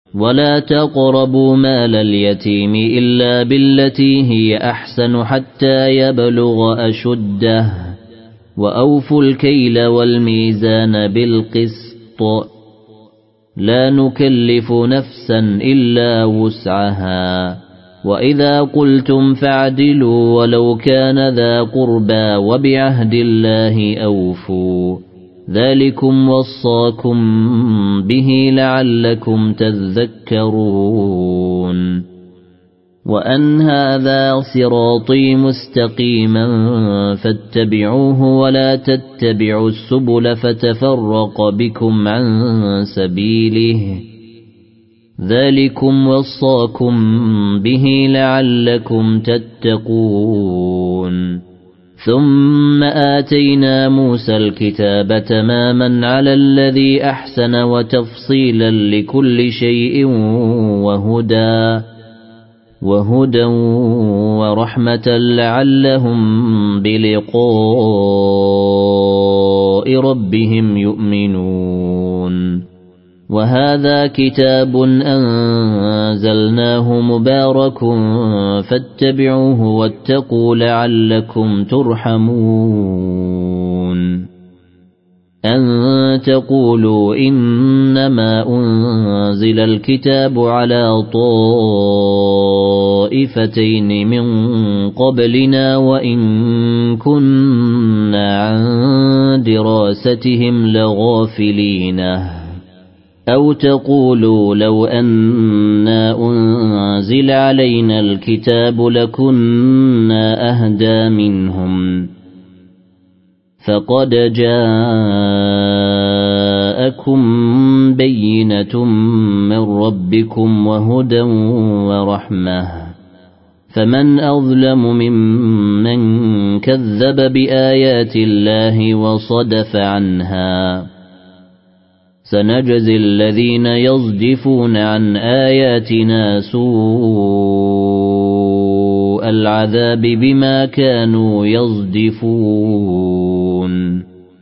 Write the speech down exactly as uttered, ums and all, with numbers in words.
ولا تقربوا مال اليتيم إلا بالتي هي أحسن حتى يبلغ أشده وأوفوا الكيل والميزان بالقسط لا نكلف نفسا إلا وسعها وإذا قلتم فاعدلوا ولو كان ذا قربى وبعهد الله أوفوا ذلكم وصاكم به لعلكم تذكرون وأن هذا صراطي مستقيما فاتبعوه ولا تتبعوا السبل فتفرق بكم عن سبيله ذلكم وصاكم به لعلكم تتقون ثم آتينا موسى الكتاب تماما على الذي أحسن وتفصيلا لكل شيء وهدى وهدى ورحمة لعلهم بلقاء ربهم يؤمنون وهذا كتاب أنزلناه مبارك فاتبعوه واتقوا لعلكم ترحمون أن تقولوا إنما أنزل الكتاب على طائفتين من قبلنا وإن كنا عن دراستهم لغافلين أو تقولوا لو أنا أنزل علينا الكتاب لكنا أهدى منهم فقد جاءكم بينة من ربكم وهدى ورحمة فمن أظلم ممن كذب بآيات الله وصدف عنها سنجزي الذين يصدفون عن آياتنا سوء العذاب بما كانوا يصدفون